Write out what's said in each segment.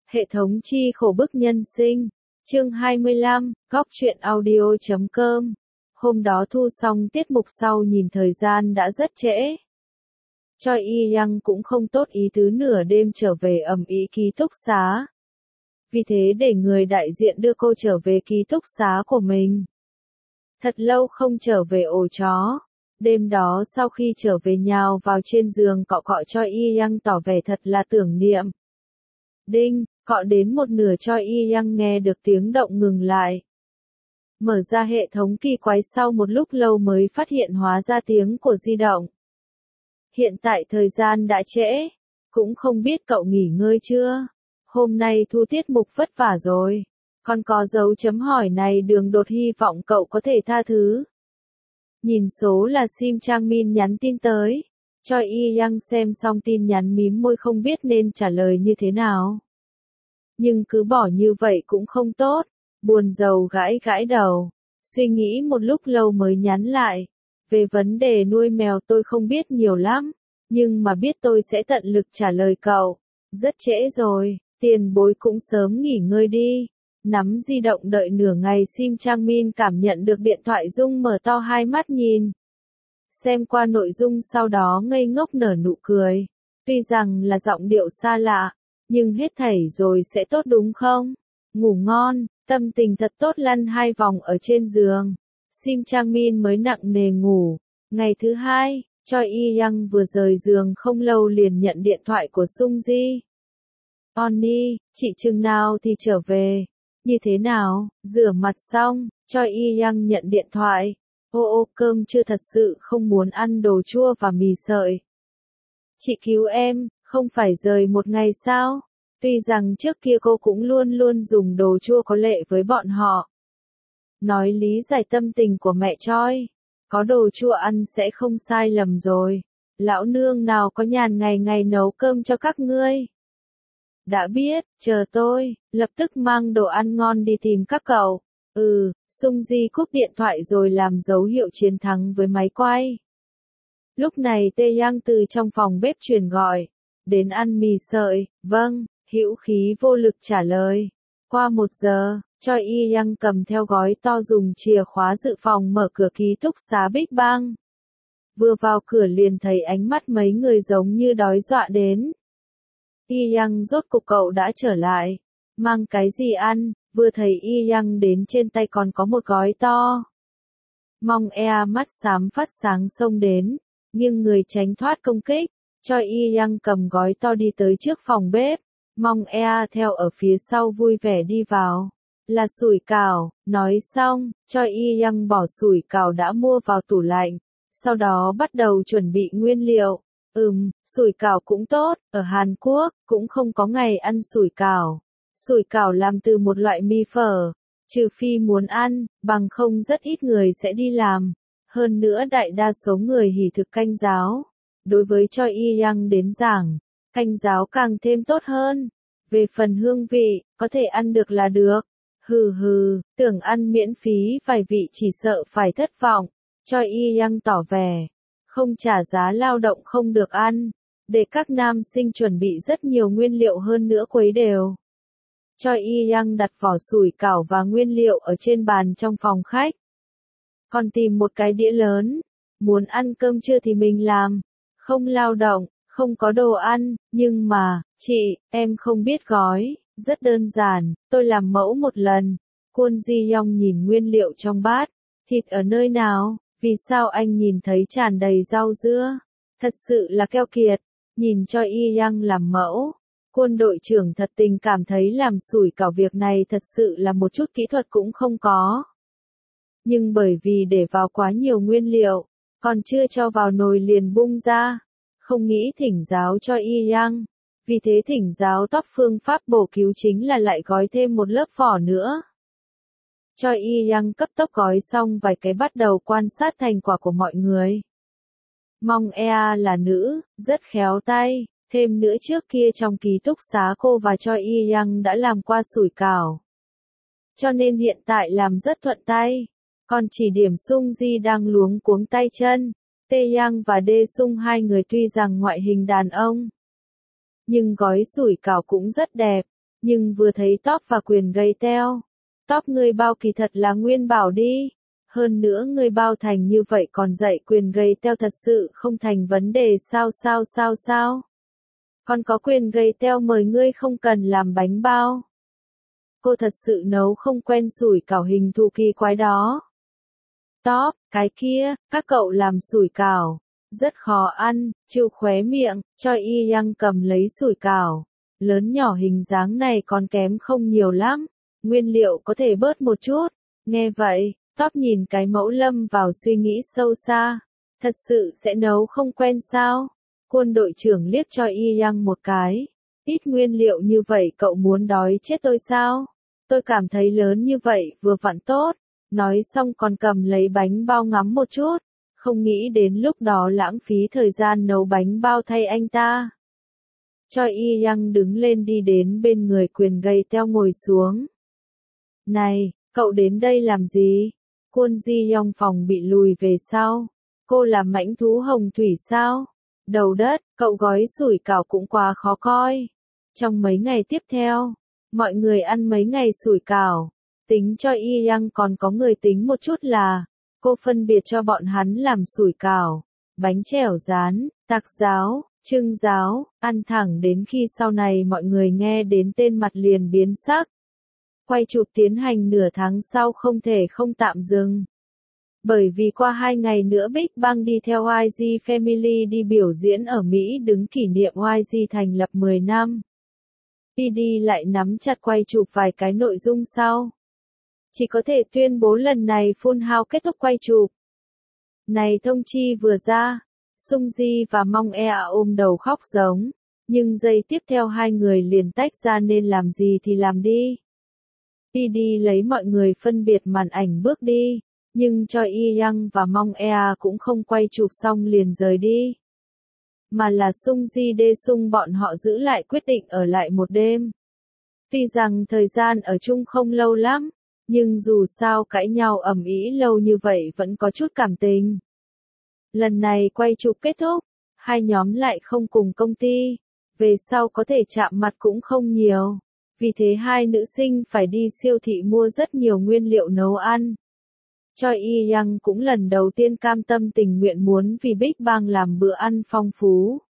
Hệ thống chi khổ bức nhân sinh. Chương 25, góc truyện audio.com. Hôm đó thu xong tiết mục sau nhìn thời gian đã rất trễ. Choi Yi-young cũng không tốt ý tứ nửa đêm trở về ầm ĩ ký túc xá. Vì thế để người đại diện đưa cô trở về ký túc xá của mình. Thật lâu không trở về ổ chó. Đêm đó sau khi trở về nhào vào trên giường cọ cọ Choi Yi-young tỏ vẻ thật là tưởng niệm. Đinh, cọ đến một nửa Choi Yi-young nghe được tiếng động ngừng lại. Mở ra hệ thống kỳ quái sau một lúc lâu mới phát hiện hóa ra tiếng của di động. Hiện tại thời gian đã trễ, cũng không biết cậu nghỉ ngơi chưa? Hôm nay thu tiết mục vất vả rồi. Còn có dấu chấm hỏi này đường đột hy vọng cậu có thể tha thứ. Nhìn số là Sim Chang Min nhắn tin tới. Choi Yi-young xem xong tin nhắn mím môi không biết nên trả lời như thế nào. Nhưng cứ bỏ như vậy cũng không tốt. Buồn rầu gãi gãi đầu. Suy nghĩ một lúc lâu mới nhắn lại. Về vấn đề nuôi mèo tôi không biết nhiều lắm. Nhưng mà biết tôi sẽ tận lực trả lời cậu. Rất trễ rồi, tiền bối cũng sớm nghỉ ngơi đi. Nắm di động đợi nửa ngày Sim Chang Min cảm nhận được điện thoại rung mở to hai mắt nhìn. Xem qua nội dung sau đó ngây ngốc nở nụ cười. Tuy rằng là giọng điệu xa lạ, nhưng hết thảy rồi sẽ tốt đúng không? Ngủ ngon, tâm tình thật tốt lăn hai vòng ở trên giường. Sim Chang Min mới nặng nề ngủ. Ngày thứ hai, Choi Yi-young vừa rời giường không lâu liền nhận điện thoại của Sung Ji. Oni, chị chừng nào thì trở về? Như thế nào? Rửa mặt xong, Choi Yi-young nhận điện thoại. Ô cơm chưa thật sự không muốn ăn đồ chua và mì sợi. Chị cứu em, không phải rời một ngày sao? Tuy rằng trước kia cô cũng luôn luôn dùng đồ chua có lệ với bọn họ. Nói lý giải tâm tình của mẹ Choi. Có đồ chua ăn sẽ không sai lầm rồi. Lão nương nào có nhàn ngày ngày nấu cơm cho các ngươi. Đã biết, chờ tôi, lập tức mang đồ ăn ngon đi tìm các cậu. Sung Ji cúp điện thoại rồi làm dấu hiệu chiến thắng với máy quay. Lúc này Tae Yang từ trong phòng bếp truyền gọi. Đến ăn mì sợi, vâng, hữu khí vô lực trả lời. Qua 1 giờ, Choi Yi-young cầm theo gói to dùng chìa khóa dự phòng mở cửa ký túc xá Big Bang. Vừa vào cửa liền thấy ánh mắt mấy người giống như đói dọa đến. Yi-young rốt cục cậu đã trở lại. Mang cái gì ăn? Vừa thấy Yi-young đến trên tay còn có một gói to. Mong ea mắt xám phát sáng xông đến, nhưng người tránh thoát công kích. Choi Yi-young cầm gói to đi tới trước phòng bếp. Mong ea theo ở phía sau vui vẻ đi vào. Là sủi cảo, nói xong, Choi Yi-young bỏ sủi cảo đã mua vào tủ lạnh. Sau đó bắt đầu chuẩn bị nguyên liệu. Sủi cảo cũng tốt, ở Hàn Quốc, cũng không có ngày ăn sủi cảo. Sủi cảo làm từ một loại mì phở. Trừ phi muốn ăn, bằng không rất ít người sẽ đi làm. Hơn nữa đại đa số người hỉ thực canh giáo. Đối với Choi Yi-young đến giảng, canh giáo càng thêm tốt hơn. Về phần hương vị, có thể ăn được là được. Tưởng ăn miễn phí vài vị chỉ sợ phải thất vọng. Choi Yi-young tỏ vẻ, không trả giá lao động không được ăn. Để các nam sinh chuẩn bị rất nhiều nguyên liệu hơn nữa khuấy đều. Choi Yi-young đặt vỏ sủi cảo và nguyên liệu ở trên bàn trong phòng khách. Còn tìm một cái đĩa lớn. Muốn ăn cơm trưa thì mình làm. Không lao động, không có đồ ăn, nhưng mà, chị, em không biết gói. Rất đơn giản, tôi làm mẫu một lần. Kwon Ji-young nhìn nguyên liệu trong bát. Thịt ở nơi nào? Vì sao anh nhìn thấy tràn đầy rau dưa? Thật sự là keo kiệt. Nhìn cho Yi-young làm mẫu. Quân đội trưởng thật tình cảm thấy làm sủi cảo việc này thật sự là một chút kỹ thuật cũng không có. Nhưng bởi vì để vào quá nhiều nguyên liệu, còn chưa cho vào nồi liền bung ra. Không nghĩ thỉnh giáo cho Yi-young. Vì thế thỉnh giáo top phương pháp bổ cứu chính là lại gói thêm một lớp vỏ nữa. Choi Yi-young cấp tốc gói xong vài cái bắt đầu quan sát thành quả của mọi người. Mong ea là nữ, rất khéo tay. Thêm nữa trước kia trong ký túc xá cô và Choi Yi-young đã làm qua sủi cảo. Cho nên hiện tại làm rất thuận tay. Còn chỉ điểm Sung Ji đang luống cuống tay chân. Tae Yang và Dae Sung hai người tuy rằng ngoại hình đàn ông. Nhưng gói sủi cảo cũng rất đẹp. nhưng vừa thấy Top và Quyền gây teo. Top ngươi bao kỳ thật là Nguyên Bảo đi. Hơn nữa ngươi bao thành như vậy còn dạy Quyền gây teo thật sự không thành vấn đề sao. Còn có Quyền gây teo mời ngươi không cần làm bánh bao. Cô thật sự nấu không quen sủi cảo hình thù kỳ quái đó. Top, cái kia, các cậu làm sủi cảo. Rất khó ăn, Chiêu khóe miệng, cho Y Yang cầm lấy sủi cảo. Lớn nhỏ hình dáng này còn kém không nhiều lắm. Nguyên liệu có thể bớt một chút. Nghe vậy, Top nhìn cái mẫu lâm vào suy nghĩ sâu xa. Thật sự sẽ nấu không quen sao? Quân đội trưởng liếc cho Y Yang một cái. Ít nguyên liệu như vậy cậu muốn đói chết tôi sao? Tôi cảm thấy lớn như vậy vừa vặn tốt. Nói xong còn cầm lấy bánh bao ngắm một chút. Không nghĩ đến lúc đó lãng phí thời gian nấu bánh bao thay anh ta. Choi Y Yang đứng lên đi đến bên người Quyền gây teo ngồi xuống. Này, cậu đến đây làm gì? Kwon Ji Yong phòng bị lùi về sau. Cô là mãnh thú hồng thủy sao? Đầu đất, cậu gói sủi cảo cũng quá khó coi. Trong mấy ngày tiếp theo, mọi người ăn mấy ngày sủi cảo. Tính cho Y Yang còn có người tính một chút là, cô phân biệt cho bọn hắn làm sủi cảo, bánh chèo rán, tạc giáo, trưng giáo, ăn thẳng đến khi sau này mọi người nghe đến tên mặt liền biến sắc. Quay chụp tiến hành nửa tháng sau không thể không tạm dừng. Bởi vì qua 2 ngày nữa Big Bang đi theo YG Family đi biểu diễn ở Mỹ đứng kỷ niệm YG thành lập 10 năm. PD lại nắm chặt quay chụp vài cái nội dung sau. Chỉ có thể tuyên bố lần này Full House kết thúc quay chụp. Này thông chi vừa ra, Sung Ji và Mong Ea ôm đầu khóc giống, nhưng giây tiếp theo hai người liền tách ra nên làm gì thì làm đi. PD lấy mọi người phân biệt màn ảnh bước đi, nhưng Choi Y Yang và Mong Ea cũng không quay chụp xong liền rời đi. Mà là Sung Ji Dae Sung bọn họ giữ lại quyết định ở lại một đêm. Tuy rằng thời gian ở chung không lâu lắm, nhưng dù sao cãi nhau ầm ĩ lâu như vậy vẫn có chút cảm tình. Lần này quay chụp kết thúc, hai nhóm lại không cùng công ty, về sau có thể chạm mặt cũng không nhiều. Vì thế hai nữ sinh phải đi siêu thị mua rất nhiều nguyên liệu nấu ăn. Choi Y Yang cũng lần đầu tiên cam tâm tình nguyện muốn vì Big Bang làm bữa ăn phong phú.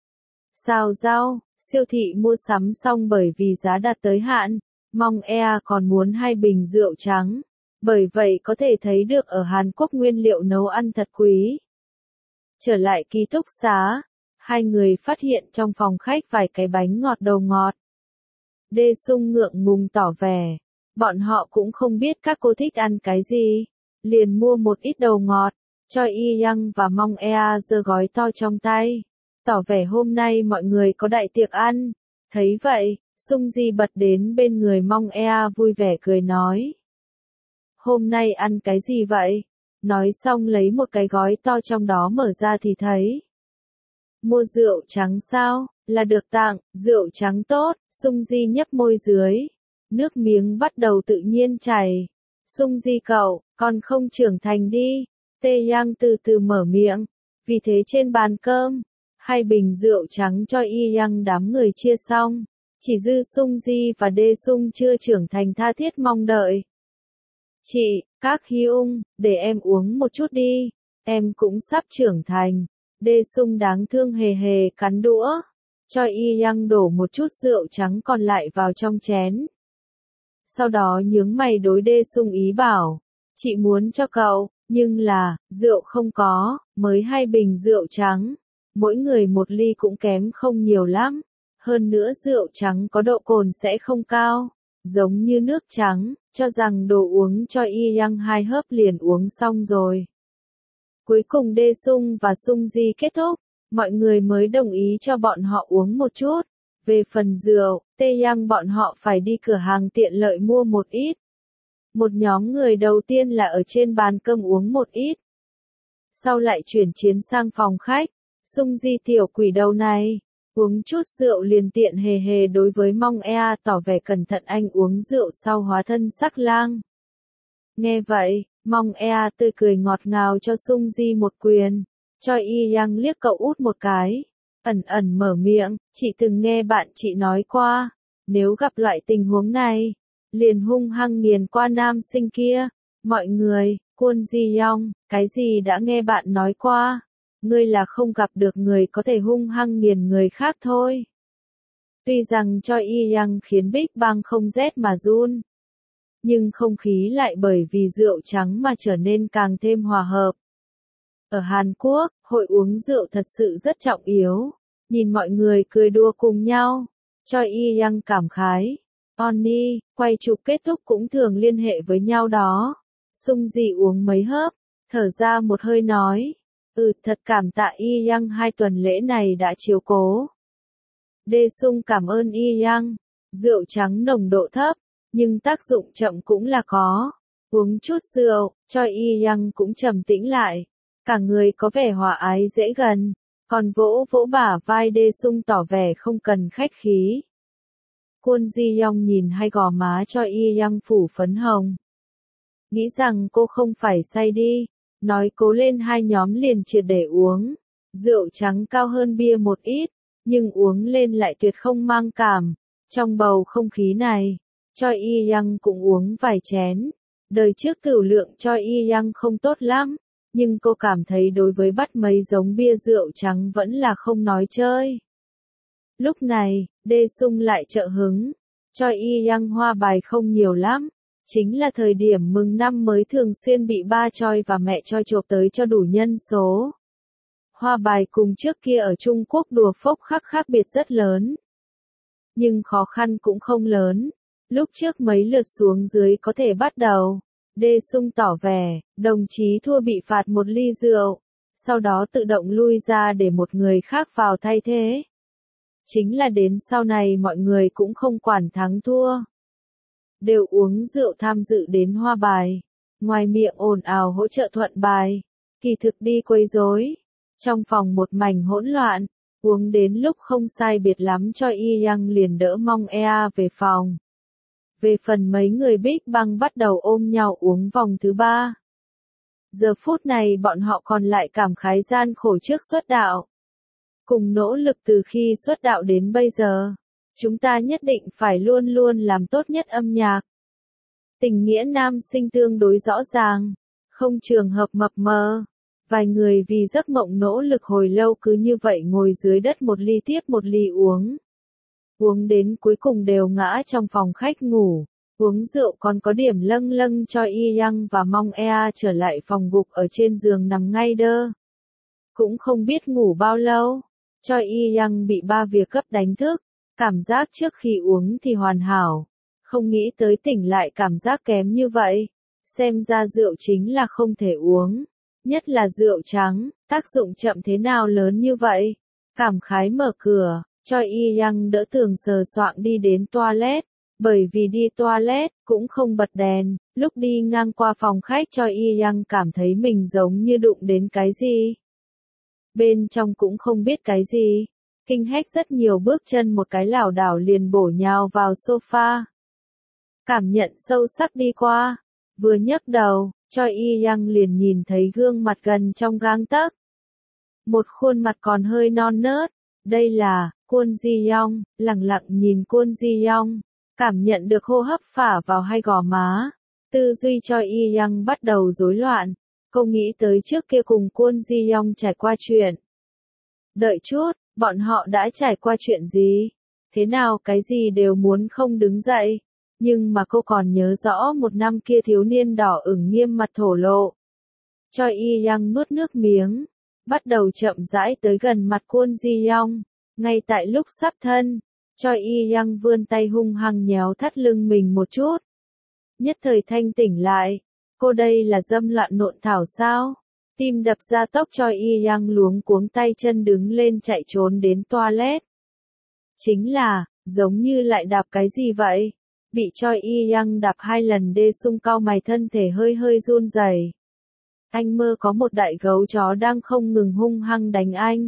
Xào rau, siêu thị mua sắm xong bởi vì giá đạt tới hạn, Mong Ea còn muốn 2 bình rượu trắng. Bởi vậy có thể thấy được ở Hàn Quốc nguyên liệu nấu ăn thật quý. Trở lại ký túc xá, hai người phát hiện trong phòng khách vài cái bánh ngọt đầu ngọt. Dae Sung ngượng ngùng tỏ vẻ, bọn họ cũng không biết các cô thích ăn cái gì, liền mua một ít đầu ngọt, Choi Y Yang và Mong Ea giơ gói to trong tay, tỏ vẻ hôm nay mọi người có đại tiệc ăn. Thấy vậy, Sung Ji bật đến bên người Mong Ea vui vẻ cười nói. Hôm nay ăn cái gì vậy? Nói xong lấy một cái gói to trong đó mở ra thì thấy. Mua rượu trắng sao? Là được tặng, rượu trắng tốt, Sung Ji nhấp môi dưới. Nước miếng bắt đầu tự nhiên chảy. Sung Ji cậu, còn không trưởng thành đi. Tae Yang từ từ mở miệng. Vì thế trên bàn cơm, 2 bình rượu trắng cho Y Yang đám người chia xong. Chỉ dư Sung Ji và Dae Sung chưa trưởng thành tha thiết mong đợi. Chị, các Hyung, để em uống một chút đi. Em cũng sắp trưởng thành. Dae Sung đáng thương hề hề cắn đũa. Choi Y Yang đổ một chút rượu trắng còn lại vào trong chén. Sau đó nhướng mày đối Dae Sung ý bảo. Chị muốn cho cậu, nhưng là, rượu không có, mới 2 bình rượu trắng. Mỗi người một ly cũng kém không nhiều lắm. Hơn nữa rượu trắng có độ cồn sẽ không cao. Giống như nước trắng, cho rằng đồ uống cho Y Yang 2 hớp liền uống xong rồi. Cuối cùng Dae Sung và Sung Ji kết thúc, mọi người mới đồng ý cho bọn họ uống một chút. Về phần rượu, Tae Yang bọn họ phải đi cửa hàng tiện lợi mua một ít. Một nhóm người đầu tiên là ở trên bàn cơm uống một ít. Sau lại chuyển chiến sang phòng khách, Sung Ji tiểu quỷ đầu này. Uống chút rượu liền tiện hề hề đối với Mong Ea tỏ vẻ cẩn thận anh uống rượu sau hóa thân sắc lang. Nghe vậy, Mong Ea tươi cười ngọt ngào cho Sung Ji một quyền, Choi Y Yang liếc cậu út một cái, ẩn ẩn mở miệng, chị từng nghe bạn chị nói qua, Nếu gặp loại tình huống này, liền hung hăng nghiền qua nam sinh kia. Mọi người, Kwon Ji Young, cái gì đã nghe bạn nói qua? Ngươi là không gặp được người có thể hung hăng nghiền người khác thôi. Tuy rằng Choi Yi-young khiến Big Bang không rét mà run, nhưng không khí lại bởi vì rượu trắng mà trở nên càng thêm hòa hợp. Ở Hàn Quốc, hội uống rượu thật sự rất trọng yếu. Nhìn mọi người cười đùa cùng nhau, Choi Yi-young cảm khái. Onni, quay chụp kết thúc cũng thường liên hệ với nhau đó. Sung Ji uống mấy hớp, thở ra một hơi nói. Thật cảm tạ Yi-young 2 tuần lễ này đã chiếu cố. Dae Sung cảm ơn Yi-young. Rượu trắng nồng độ thấp, nhưng tác dụng chậm cũng là có. Uống chút rượu, Choi Yi-young cũng trầm tĩnh lại. Cả người có vẻ hòa ái dễ gần, còn vỗ vỗ bả vai Dae Sung tỏ vẻ không cần khách khí. Kwon Ji Young nhìn hai gò má Choi Yi-young phủ phấn hồng. Nghĩ rằng cô không phải say đi, nói cố lên hai nhóm liền triệt để uống. Rượu trắng cao hơn bia một ít, nhưng uống lên lại tuyệt không mang cảm. Trong bầu không khí này, Choi Yi-young cũng uống vài chén. Đời trước tửu lượng Choi Yi-young không tốt lắm, nhưng cô cảm thấy đối với bắt mấy giống bia rượu trắng vẫn là không nói chơi. Lúc này, Dae Sung lại trợ hứng. Choi Yi-young hoa bài không nhiều lắm. Chính là thời điểm mừng năm mới thường xuyên bị ba Choi và mẹ Choi chộp tới cho đủ nhân số. Hoa bài cùng trước kia ở Trung Quốc đùa phốc khác biệt rất lớn. Nhưng khó khăn cũng không lớn. Lúc trước mấy lượt xuống dưới có thể bắt đầu. Dae Sung tỏ vẻ, đồng chí thua bị phạt một ly rượu. Sau đó tự động lui ra để một người khác vào thay thế. Chính là đến sau này mọi người cũng không quản thắng thua. Đều uống rượu tham dự đến hoa bài. Ngoài miệng ồn ào hỗ trợ thuận bài. Kỳ thực đi quấy rối. Trong phòng một mảnh hỗn loạn. Uống đến lúc không sai biệt lắm Choi Yi-young liền đỡ Mong Ea về phòng. Về phần mấy người Big Bang bắt đầu ôm nhau uống vòng thứ 3. Giờ phút này bọn họ còn lại cảm khái gian khổ trước xuất đạo. Cùng nỗ lực từ khi xuất đạo đến bây giờ. Chúng ta nhất định phải luôn luôn làm tốt nhất âm nhạc. Tình nghĩa nam sinh tương đối rõ ràng. Không trường hợp mập mờ. Vài người vì giấc mộng nỗ lực hồi lâu cứ như vậy ngồi dưới đất một ly tiếp một ly uống. Uống đến cuối cùng đều ngã trong phòng khách ngủ. Uống rượu còn có điểm lâng lâng cho Yi-young và Mong Ea trở lại phòng gục ở trên giường nằm ngay đơ. Cũng không biết ngủ bao lâu. Choi Yi-young bị ba việc cấp đánh thức. Cảm giác trước khi uống thì hoàn hảo. Không nghĩ tới tỉnh lại cảm giác kém như vậy. Xem ra rượu chính là không thể uống. Nhất là rượu trắng, tác dụng chậm thế nào lớn như vậy. Cảm khái mở cửa, Choi Yi-young đỡ Tường sờ soạng đi đến toilet. Bởi vì đi toilet, cũng không bật đèn. Lúc đi ngang qua phòng khách Choi Yi-young cảm thấy mình giống như đụng đến cái gì. Bên trong cũng không biết cái gì. Kinh hách rất nhiều bước chân một cái lảo đảo liền bổ nhào vào sofa. Cảm nhận sâu sắc đi qua. Vừa nhấc đầu, Choi Yi-young liền nhìn thấy gương mặt gần trong gang tấc. Một khuôn mặt còn hơi non nớt. Đây là Kwon Ji Young, lặng lặng nhìn Kwon Ji Young. Cảm nhận được hô hấp phả vào hai gò má. Tư duy Choi Yi-young bắt đầu rối loạn. Cô nghĩ tới trước kia cùng Kwon Ji Young trải qua chuyện. Đợi chút, bọn họ đã trải qua chuyện gì? Thế nào cái gì đều muốn không đứng dậy. Nhưng mà cô còn nhớ rõ một năm kia thiếu niên đỏ ửng nghiêm mặt thổ lộ. Choi Yi-young nuốt nước miếng. Bắt đầu chậm rãi tới gần mặt Kwon Ji Young. Ngay tại lúc sắp thân, Choi Yi-young vươn tay hung hăng nhéo thắt lưng mình một chút. Nhất thời thanh tỉnh lại. Cô đây là dâm loạn nộn thảo sao? Tim đập ra tốc Choi Yi-young luống cuống tay chân đứng lên chạy trốn đến toilet. Chính là, giống như lại đạp cái gì vậy? Bị Choi Yi-young đạp 2 lần Dae Sung cau mày thân thể hơi hơi run rẩy. Anh mơ có một đại gấu chó đang không ngừng hung hăng đánh anh.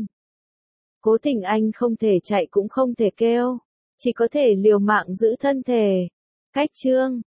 Cố tình anh không thể chạy cũng không thể kêu. Chỉ có thể liều mạng giữ thân thể. Cách chương